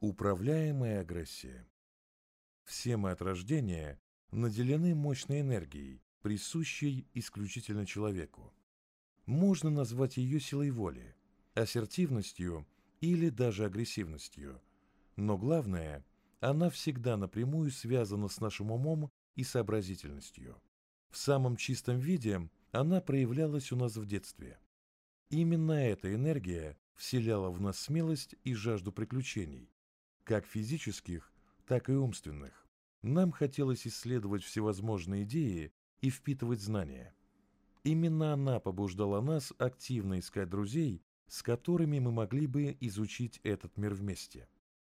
Управляемая агрессия. Все мы от рождения наделены мощной энергией, присущей исключительно человеку. Можно назвать ее силой воли, ассертивностью или даже агрессивностью. Но главное, она всегда напрямую связана с нашим умом и сообразительностью. В самом чистом виде она проявлялась у нас в детстве. Именно эта энергия вселяла в нас смелость и жажду приключений, как физических, так и умственных. Нам хотелось исследовать всевозможные идеи и впитывать знания. Именно она побуждала нас активно искать друзей, с которыми мы могли бы изучить этот мир вместе.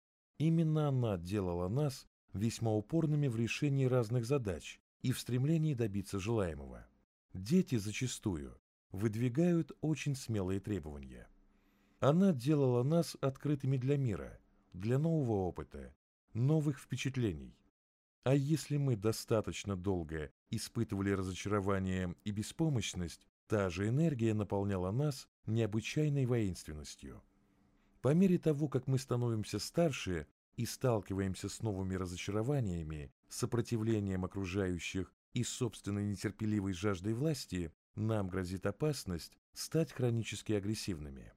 Именно она делала нас весьма упорными в решении разных задач и в стремлении добиться желаемого. Дети зачастую выдвигают очень смелые требования. Она делала нас открытыми для мира, для нового опыта, новых впечатлений. А если мы достаточно долго испытывали разочарование и беспомощность, та же энергия наполняла нас необычайной воинственностью. По мере того, как мы становимся старше и сталкиваемся с новыми разочарованиями, сопротивлением окружающих и собственной нетерпеливой жаждой власти, нам грозит опасность стать хронически агрессивными.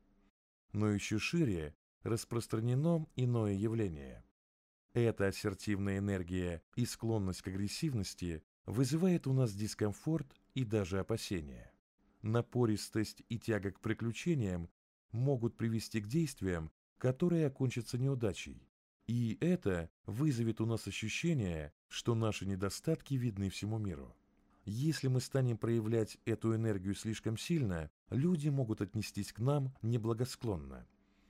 Но еще шире распространено иное явление. Эта ассертивная энергия и склонность к агрессивности вызывает у нас дискомфорт и даже опасения. Напористость и тяга к приключениям могут привести к действиям, которые окончатся неудачей. И это вызовет у нас ощущение, что наши недостатки видны всему миру. Если мы станем проявлять эту энергию слишком сильно, люди могут отнестись к нам неблагосклонно.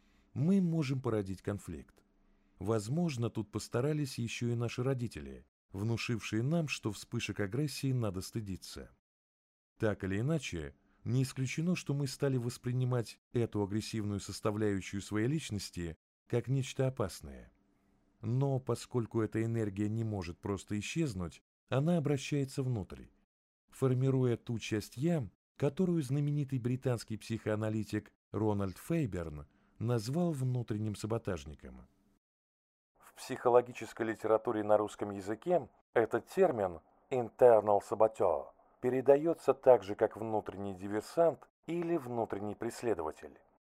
Мы можем породить конфликт. Возможно, тут постарались еще и наши родители, внушившие нам, что вспышек агрессии надо стыдиться. Так или иначе, не исключено, что мы стали воспринимать эту агрессивную составляющую своей личности как нечто опасное. Но поскольку эта энергия не может просто исчезнуть, она обращается внутрь, формируя ту часть «я», которую знаменитый британский психоаналитик Рональд Фейберн назвал внутренним саботажником. В психологической литературе на русском языке этот термин «internal saboteur» передается так же, как внутренний диверсант или внутренний преследователь.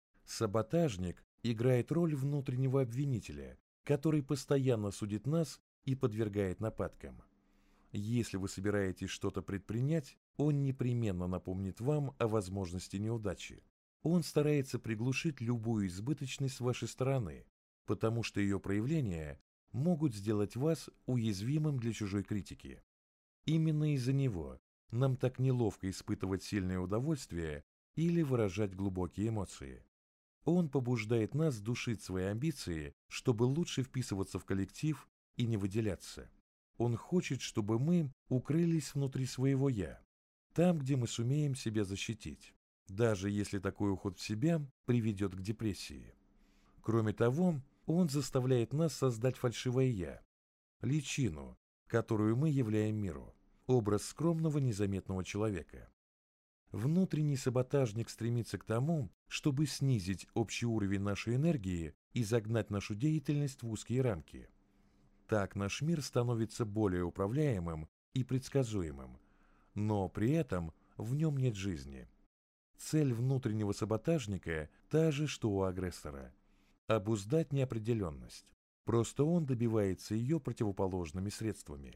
Саботажник играет роль внутреннего обвинителя, который постоянно судит нас и подвергает нападкам. Если вы собираетесь что-то предпринять, он непременно напомнит вам о возможности неудачи. Он старается приглушить любую избыточность с вашей стороны, потому что ее проявления могут сделать вас уязвимым для чужой критики. Именно из-за него нам так неловко испытывать сильное удовольствие или выражать глубокие эмоции. Он побуждает нас душить свои амбиции, чтобы лучше вписываться в коллектив и не выделяться. Он хочет, чтобы мы укрылись внутри своего «я», там, где мы сумеем себя защитить, даже если такой уход в себя приведет к депрессии. Кроме того, он заставляет нас создать фальшивое «я», личину, которую мы являем миру, образ скромного незаметного человека. Внутренний саботажник стремится к тому, чтобы снизить общий уровень нашей энергии и загнать нашу деятельность в узкие рамки. Так наш мир становится более управляемым и предсказуемым, но при этом в нем нет жизни. Цель внутреннего саботажника та же, что у агрессора – обуздать неопределенность. Просто он добивается ее противоположными средствами.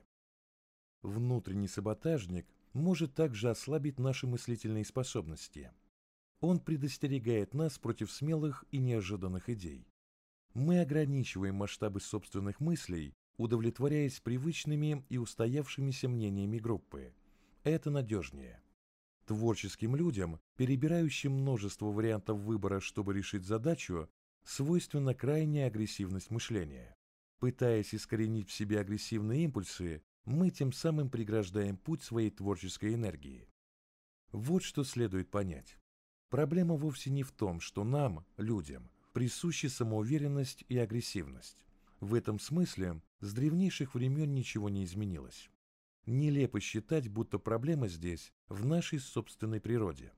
Внутренний саботажник может также ослабить наши мыслительные способности. Он предостерегает нас против смелых и неожиданных идей. Мы ограничиваем масштабы собственных мыслей, удовлетворяясь привычными и устоявшимися мнениями группы. Это надежнее. Творческим людям, перебирающим множество вариантов выбора, чтобы решить задачу, свойственна крайняя агрессивность мышления. Пытаясь искоренить в себе агрессивные импульсы, мы тем самым преграждаем путь своей творческой энергии. Вот что следует понять. Проблема вовсе не в том, что нам, людям, присущи самоуверенность и агрессивность. В этом смысле с древнейших времен ничего не изменилось. Нелепо считать, будто проблема здесь в нашей собственной природе.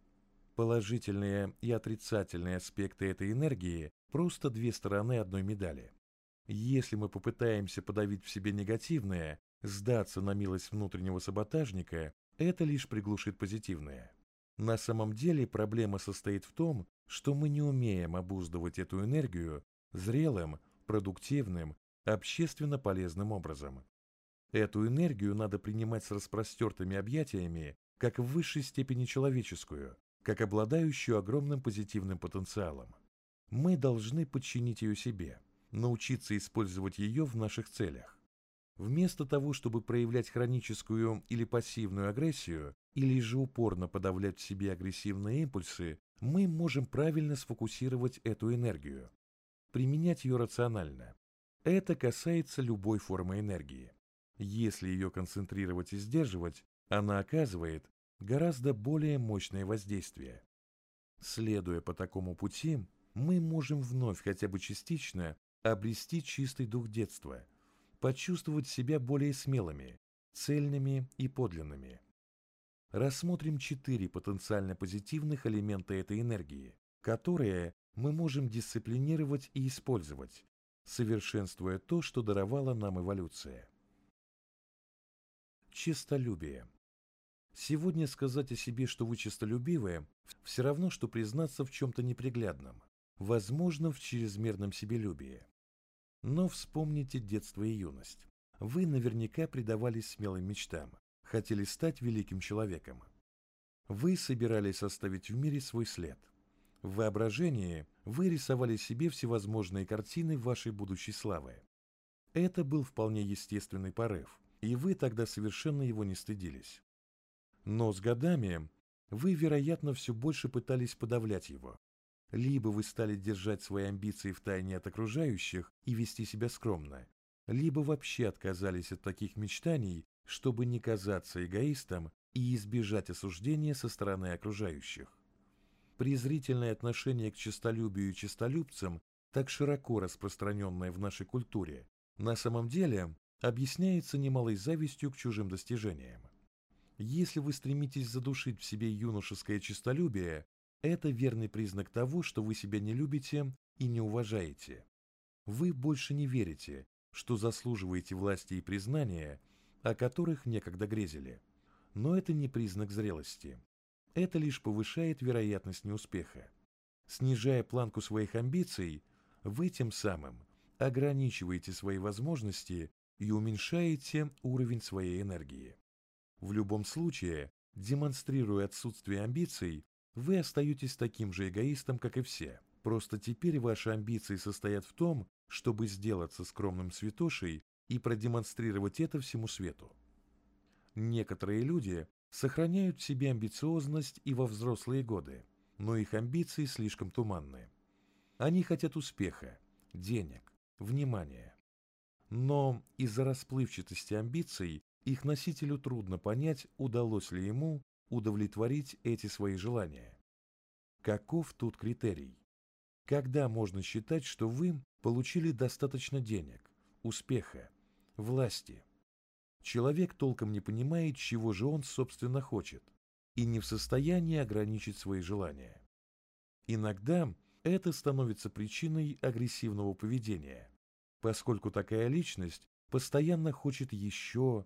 Положительные и отрицательные аспекты этой энергии – просто две стороны одной медали. Если мы попытаемся подавить в себе негативное, сдаться на милость внутреннего саботажника, это лишь приглушит позитивное. На самом деле проблема состоит в том, что мы не умеем обуздывать эту энергию зрелым, продуктивным, общественно полезным образом. Эту энергию надо принимать с распростертыми объятиями, как в высшей степени человеческую, как обладающую огромным позитивным потенциалом. Мы должны подчинить ее себе, научиться использовать ее в наших целях. Вместо того, чтобы проявлять хроническую или пассивную агрессию, или же упорно подавлять в себе агрессивные импульсы, мы можем правильно сфокусировать эту энергию, применять ее рационально. Это касается любой формы энергии. Если ее концентрировать и сдерживать, она оказывает гораздо более мощное воздействие. Следуя по такому пути, мы можем вновь хотя бы частично обрести чистый дух детства, почувствовать себя более смелыми, цельными и подлинными. Рассмотрим 4 потенциально позитивных элемента этой энергии, которые мы можем дисциплинировать и использовать, совершенствуя то, что даровала нам эволюция. Честолюбие. Сегодня сказать о себе, что вы честолюбивы, все равно, что признаться в чем-то неприглядном, возможно, в чрезмерном себелюбии. Но вспомните детство и юность. Вы наверняка предавались смелым мечтам, хотели стать великим человеком. Вы собирались оставить в мире свой след. В воображении вы рисовали себе всевозможные картины вашей будущей славы. Это был вполне естественный порыв, и вы тогда совершенно его не стыдились. Но с годами вы, вероятно, все больше пытались подавлять его. Либо вы стали держать свои амбиции в тайне от окружающих и вести себя скромно, либо вообще отказались от таких мечтаний, чтобы не казаться эгоистом и избежать осуждения со стороны окружающих. Презрительное отношение к честолюбию и честолюбцам, так широко распространенное в нашей культуре, на самом деле объясняется немалой завистью к чужим достижениям. Если вы стремитесь задушить в себе юношеское честолюбие, это верный признак того, что вы себя не любите и не уважаете. Вы больше не верите, что заслуживаете власти и признания, о которых некогда грезили. Но это не признак зрелости. Это лишь повышает вероятность неуспеха. Снижая планку своих амбиций, вы тем самым ограничиваете свои возможности и уменьшаете уровень своей энергии. В любом случае, демонстрируя отсутствие амбиций, вы остаетесь таким же эгоистом, как и все. Просто теперь ваши амбиции состоят в том, чтобы сделаться скромным святошей и продемонстрировать это всему свету. Некоторые люди сохраняют в себе амбициозность и во взрослые годы, но их амбиции слишком туманны. Они хотят успеха, денег, внимания. Но из-за расплывчатости амбиций их носителю трудно понять, удалось ли ему удовлетворить эти свои желания. Каков тут критерий? Когда можно считать, что вы получили достаточно денег, успеха, власти? Человек толком не понимает, чего же он, собственно, хочет, и не в состоянии ограничить свои желания. Иногда это становится причиной агрессивного поведения, поскольку такая личность постоянно хочет еще,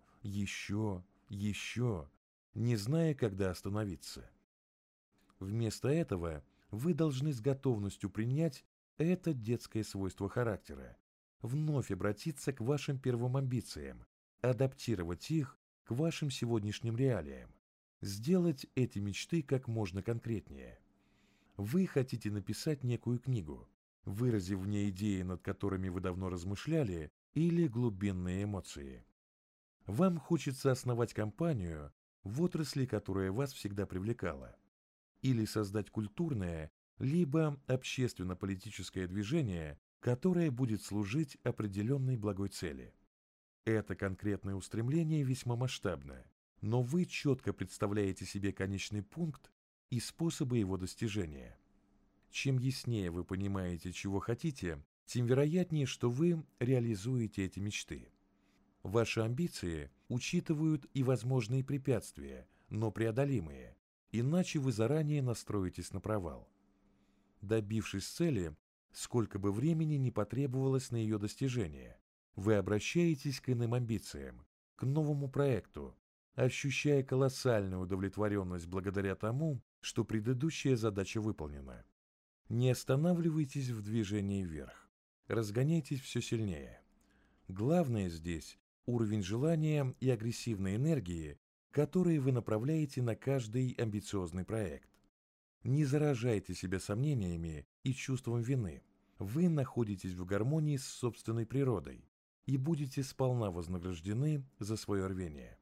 не зная, когда остановиться. Вместо этого вы должны с готовностью принять это детское свойство характера, вновь обратиться к вашим первым амбициям, адаптировать их к вашим сегодняшним реалиям, сделать эти мечты как можно конкретнее. Вы хотите написать некую книгу, выразив в ней идеи, над которыми вы давно размышляли, или глубинные эмоции. Вам хочется основать компанию в отрасли, которая вас всегда привлекала, или создать культурное, либо общественно-политическое движение, которое будет служить определенной благой цели. Это конкретное устремление весьма масштабное, но вы четко представляете себе конечный пункт и способы его достижения. Чем яснее вы понимаете, чего хотите, тем вероятнее, что вы реализуете эти мечты. Ваши амбиции учитывают и возможные препятствия, но преодолимые, иначе вы заранее настроитесь на провал. Добившись цели, сколько бы времени ни потребовалось на ее достижение. Вы обращаетесь к иным амбициям, к новому проекту, ощущая колоссальную удовлетворенность благодаря тому, что предыдущая задача выполнена. Не останавливайтесь в движении вверх, разгоняйтесь все сильнее. Главное здесь уровень желания и агрессивной энергии, которые вы направляете на каждый амбициозный проект. Не заражайте себя сомнениями и чувством вины. Вы находитесь в гармонии с собственной природой и будете сполна вознаграждены за свое рвение.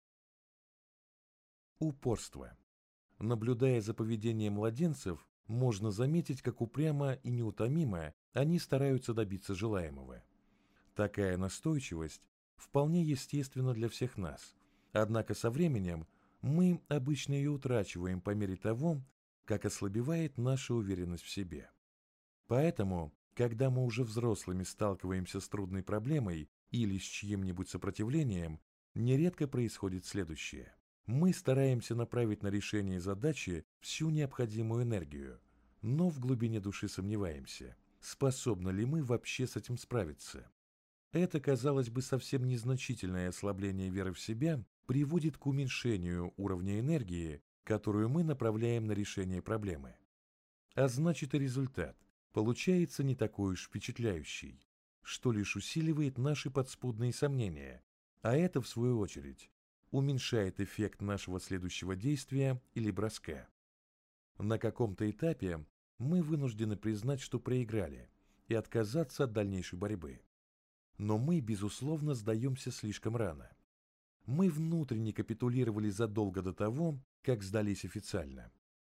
Упорство. Наблюдая за поведением младенцев, можно заметить, как упрямо и неутомимо они стараются добиться желаемого. Такая настойчивость вполне естественна для всех нас, однако со временем мы обычно ее утрачиваем по мере того, как ослабевает наша уверенность в себе. Поэтому, когда мы уже взрослыми сталкиваемся с трудной проблемой или с чьим-нибудь сопротивлением, нередко происходит следующее. Мы стараемся направить на решение задачи всю необходимую энергию, но в глубине души сомневаемся, способны ли мы вообще с этим справиться. Это, казалось бы, совсем незначительное ослабление веры в себя приводит к уменьшению уровня энергии, которую мы направляем на решение проблемы. А значит, и результат получается не такой уж впечатляющий, что лишь усиливает наши подспудные сомнения, а это, в свою очередь, уменьшает эффект нашего следующего действия или броска. На каком-то этапе мы вынуждены признать, что проиграли, и отказаться от дальнейшей борьбы. Но мы, безусловно, сдаемся слишком рано. Мы внутренне капитулировали задолго до того, как сдались официально.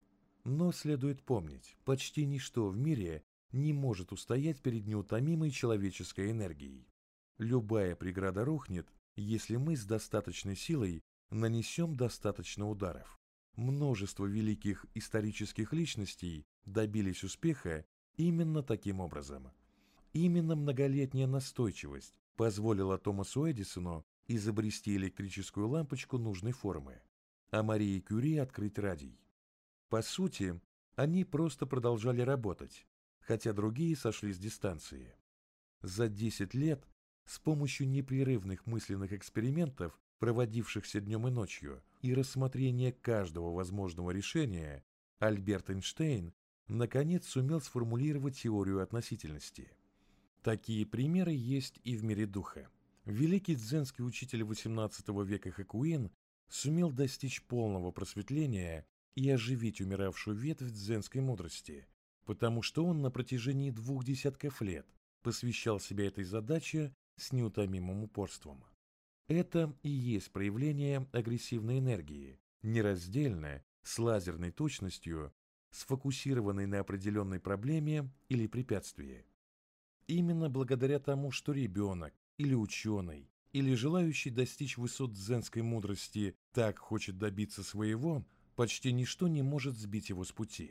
Но следует помнить, почти ничто в мире не может устоять перед неутомимой человеческой энергией. Любая преграда рухнет, если мы с достаточной силой нанесем достаточно ударов. Множество великих исторических личностей добились успеха именно таким образом. Именно многолетняя настойчивость позволила Томасу Эдисону изобрести электрическую лампочку нужной формы, а Марии Кюри открыть радий. По сути, они просто продолжали работать, хотя другие сошли с дистанции. За 10 лет с помощью непрерывных мысленных экспериментов, проводившихся днем и ночью, и рассмотрения каждого возможного решения, Альберт Эйнштейн наконец сумел сформулировать теорию относительности. Такие примеры есть и в мире духа. Великий дзенский учитель XVIII века Хакуин сумел достичь полного просветления и оживить умиравшую ветвь дзенской мудрости, потому что он на протяжении 2 десятков лет посвящал себя этой задаче с неутомимым упорством. Это и есть проявление агрессивной энергии, нераздельно, с лазерной точностью, сфокусированной на определенной проблеме или препятствии. Именно благодаря тому, что ребенок или ученый, или желающий достичь высот дзенской мудрости так хочет добиться своего, почти ничто не может сбить его с пути.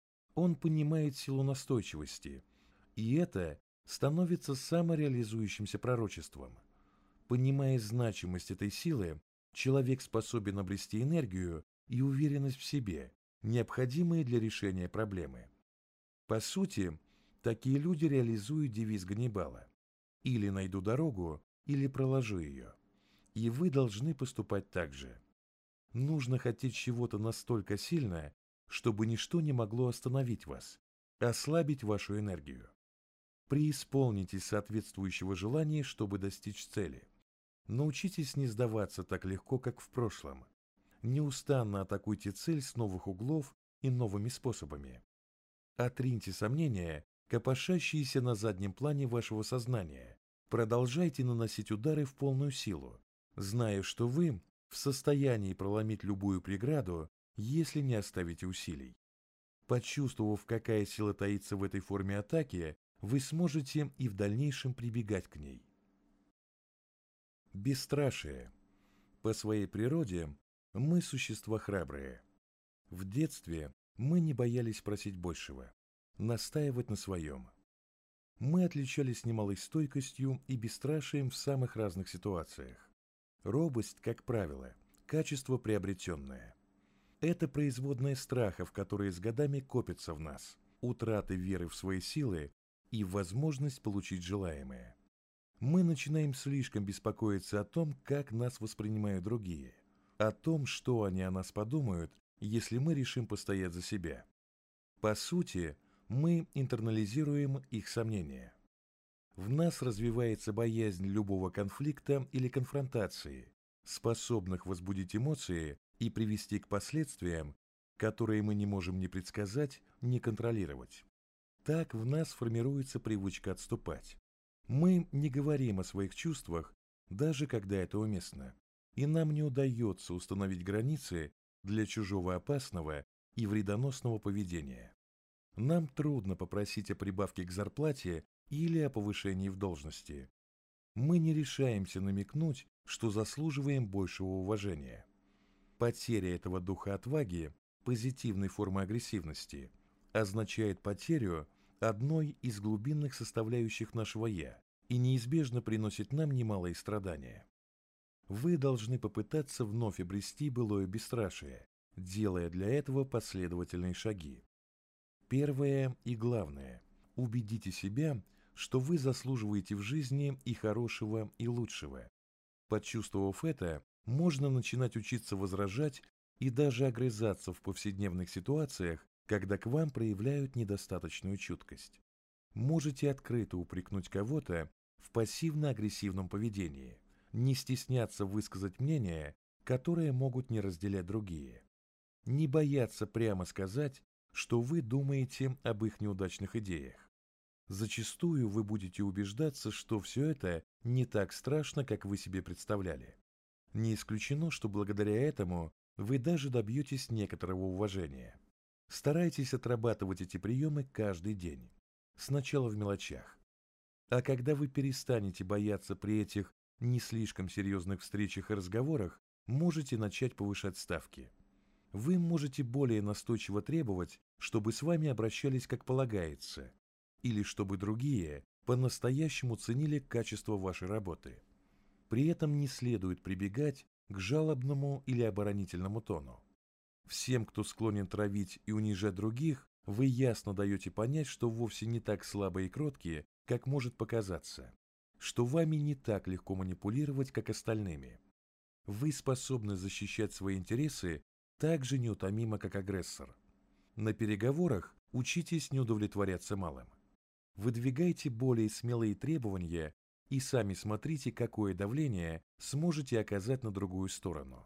Он понимает силу настойчивости, и это становится самореализующимся пророчеством. Понимая значимость этой силы, человек способен обрести энергию и уверенность в себе, необходимые для решения проблемы. По сути, такие люди реализуют девиз Ганнибала: «Или найду дорогу, или проложу ее». И вы должны поступать так же. Нужно хотеть чего-то настолько сильно, чтобы ничто не могло остановить вас, ослабить вашу энергию. Преисполнитесь соответствующего желания, чтобы достичь цели. Научитесь не сдаваться так легко, как в прошлом. Неустанно атакуйте цель с новых углов и новыми способами. Отриньте сомнения, копошащиеся на заднем плане вашего сознания. Продолжайте наносить удары в полную силу, зная, что вы в состоянии проломить любую преграду, если не оставите усилий. Почувствовав, какая сила таится в этой форме атаки, вы сможете и в дальнейшем прибегать к ней. Бесстрашие. По своей природе мы существа храбрые. В детстве мы не боялись просить большего, настаивать на своем. Мы отличались немалой стойкостью и бесстрашием в самых разных ситуациях. Робость, как правило, качество приобретенное. Это производная страхов, которые с годами копятся в нас, утраты веры в свои силы, и в возможность получить желаемое. Мы начинаем слишком беспокоиться о том, как нас воспринимают другие, о том, что они о нас подумают, если мы решим постоять за себя. По сути, мы интернализируем их сомнения. В нас развивается боязнь любого конфликта или конфронтации, способных возбудить эмоции и привести к последствиям, которые мы не можем ни предсказать, ни контролировать. Так в нас формируется привычка отступать. Мы не говорим о своих чувствах, даже когда это уместно, и нам не удается установить границы для чужого опасного и вредоносного поведения. Нам трудно попросить о прибавке к зарплате или о повышении в должности. Мы не решаемся намекнуть, что заслуживаем большего уважения. Потеря этого духа отваги, позитивной формы агрессивности, означает потерю одной из глубинных составляющих нашего «я» и неизбежно приносит нам немалые страдания. Вы должны попытаться вновь обрести былое бесстрашие, делая для этого последовательные шаги. Первое и главное – убедите себя, что вы заслуживаете в жизни и хорошего, и лучшего. Почувствовав это, можно начинать учиться возражать и даже огрызаться в повседневных ситуациях, когда к вам проявляют недостаточную чуткость. Можете открыто упрекнуть кого-то в пассивно-агрессивном поведении, не стесняться высказать мнение, которое могут не разделять другие, не бояться прямо сказать, что вы думаете об их неудачных идеях. Зачастую вы будете убеждаться, что все это не так страшно, как вы себе представляли. Не исключено, что благодаря этому вы даже добьетесь некоторого уважения. Старайтесь отрабатывать эти приемы каждый день. Сначала в мелочах. А когда вы перестанете бояться при этих не слишком серьезных встречах и разговорах, можете начать повышать ставки. Вы можете более настойчиво требовать, чтобы с вами обращались как полагается, или чтобы другие по-настоящему ценили качество вашей работы. При этом не следует прибегать к жалобному или оборонительному тону. Всем, кто склонен травить и унижать других, вы ясно даете понять, что вовсе не так слабы и кроткие, как может показаться, что вами не так легко манипулировать, как остальными. Вы способны защищать свои интересы так же неутомимо, как агрессор. На переговорах учитесь не удовлетворяться малым. Выдвигайте более смелые требования и сами смотрите, какое давление сможете оказать на другую сторону.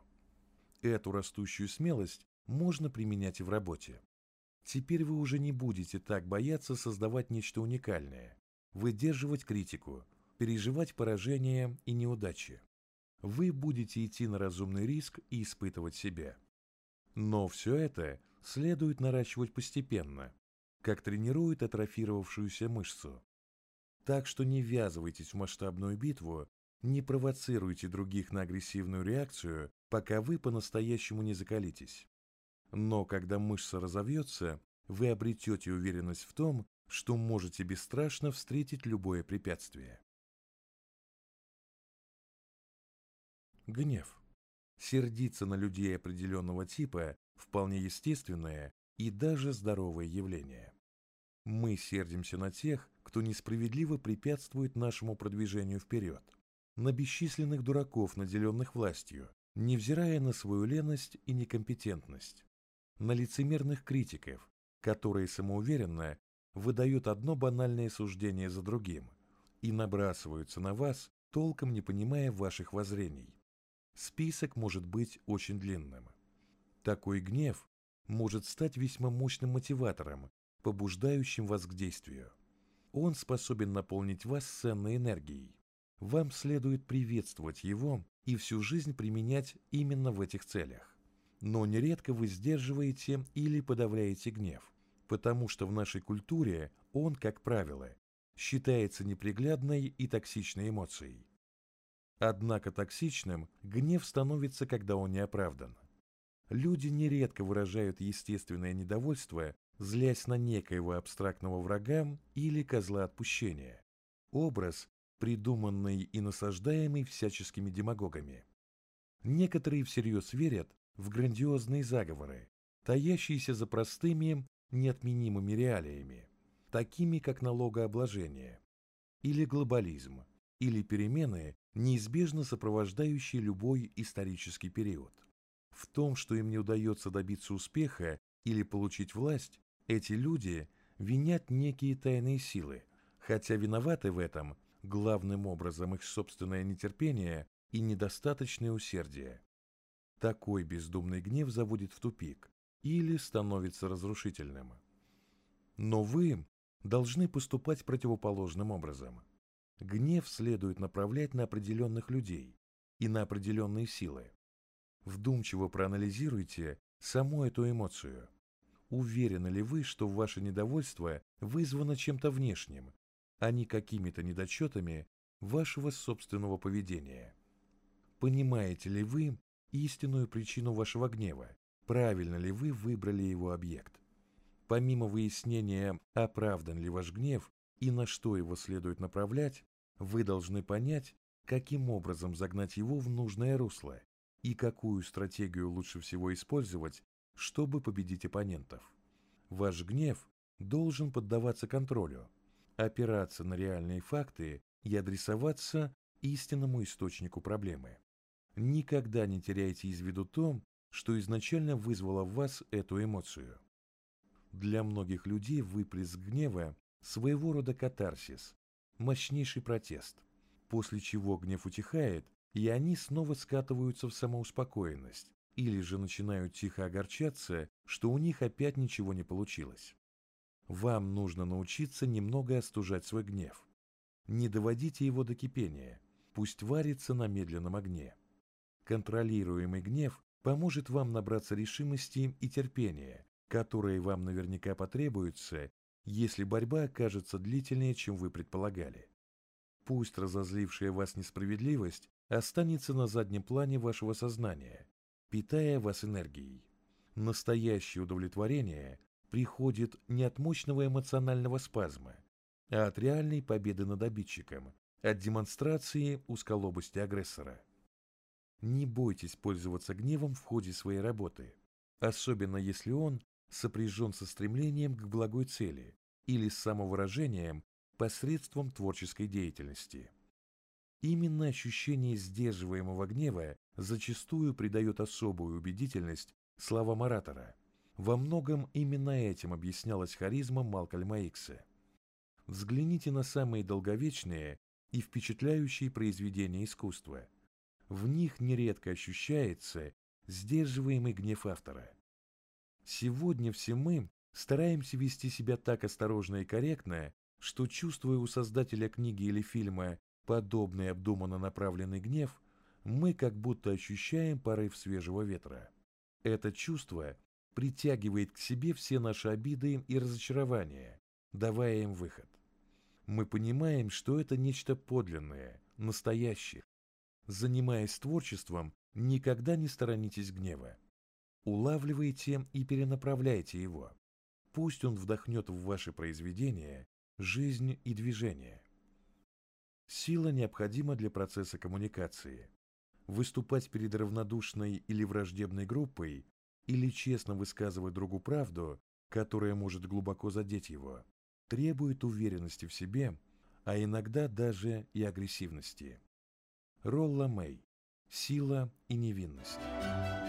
Эту растущую смелость можно применять и в работе. Теперь вы уже не будете так бояться создавать нечто уникальное, выдерживать критику, переживать поражения и неудачи. Вы будете идти на разумный риск и испытывать себя. Но все это следует наращивать постепенно, как тренирует атрофировавшуюся мышцу. Так что не ввязывайтесь в масштабную битву, не провоцируйте других на агрессивную реакцию, пока вы по-настоящему не закалитесь. Но когда мышца разовьется, вы обретете уверенность в том, что можете бесстрашно встретить любое препятствие. Гнев. Сердиться на людей определенного типа – вполне естественное и даже здоровое явление. Мы сердимся на тех, кто несправедливо препятствует нашему продвижению вперед, на бесчисленных дураков, наделенных властью, невзирая на свою леность и некомпетентность, на лицемерных критиков, которые самоуверенно выдают одно банальное суждение за другим и набрасываются на вас, толком не понимая ваших воззрений. Список может быть очень длинным. Такой гнев может стать весьма мощным мотиватором, побуждающим вас к действию. Он способен наполнить вас ценной энергией. Вам следует приветствовать его и всю жизнь применять именно в этих целях. Но нередко вы сдерживаете или подавляете гнев, потому что в нашей культуре он, как правило, считается неприглядной и токсичной эмоцией. Однако токсичным гнев становится, когда он не оправдан. Люди нередко выражают естественное недовольство, злясь на некоего абстрактного врага или козла отпущения. Образ, придуманный и насаждаемый всяческими демагогами. Некоторые всерьез верят в грандиозные заговоры, таящиеся за простыми, неотменимыми реалиями. такими как налогообложение, или глобализм, или перемены, неизбежно сопровождающие любой исторический период. В том, что им не удается добиться успеха или получить власть, эти люди винят некие тайные силы, хотя виноваты в этом главным образом их собственное нетерпение и недостаточное усердие. Такой бездумный гнев заводит в тупик или становится разрушительным. Но вы должны поступать противоположным образом. Гнев следует направлять на определенных людей и на определенные силы. Вдумчиво проанализируйте саму эту эмоцию. Уверены ли вы, что ваше недовольство вызвано чем-то внешним, а не какими-то недочетами вашего собственного поведения? Понимаете ли вы истинную причину вашего гнева? Правильно ли вы выбрали его объект? Помимо выяснения, оправдан ли ваш гнев и на что его следует направлять, вы должны понять, каким образом загнать его в нужное русло и какую стратегию лучше всего использовать, чтобы победить оппонентов. Ваш гнев должен поддаваться контролю, опираться на реальные факты и адресоваться истинному источнику проблемы. Никогда не теряйте из виду то, что изначально вызвало в вас эту эмоцию. Для многих людей выплеск гнева – своего рода катарсис, мощнейший протест, после чего гнев утихает, и они снова скатываются в самоуспокоенность, или же начинают тихо огорчаться, что у них опять ничего не получилось. Вам нужно научиться немного остужать свой гнев. Не доводите его до кипения, пусть варится на медленном огне. Контролируемый гнев поможет вам набраться решимости и терпения, которые вам наверняка потребуются, если борьба окажется длительнее, чем вы предполагали. Пусть разозлившая вас несправедливость останется на заднем плане вашего сознания, питая вас энергией. Настоящее удовлетворение приходит не от мощного эмоционального спазма, а от реальной победы над обидчиком, от демонстрации узколобости агрессора. Не бойтесь пользоваться гневом в ходе своей работы, особенно если он сопряжен со стремлением к благой цели или с самовыражением посредством творческой деятельности. Именно ощущение сдерживаемого гнева зачастую придает особую убедительность словам оратора. Во многом именно этим объяснялась харизма Малкольма Икса. Взгляните на самые долговечные и впечатляющие произведения искусства. В них нередко ощущается сдерживаемый гнев автора. Сегодня все мы стараемся вести себя так осторожно и корректно, что, чувствуя у создателя книги или фильма подобный обдуманно направленный гнев, мы как будто ощущаем порыв свежего ветра. Это чувство притягивает к себе все наши обиды и разочарования, давая им выход. Мы понимаем, что это нечто подлинное, настоящее. Занимаясь творчеством, никогда не сторонитесь гнева. Улавливайте и перенаправляйте его. Пусть он вдохнет в ваши произведения жизнь и движение. Сила необходима для процесса коммуникации. Выступать перед равнодушной или враждебной группой или честно высказывать другу правду, которая может глубоко задеть его, требует уверенности в себе, а иногда даже и агрессивности. Ролла Мэй. Сила и невинность.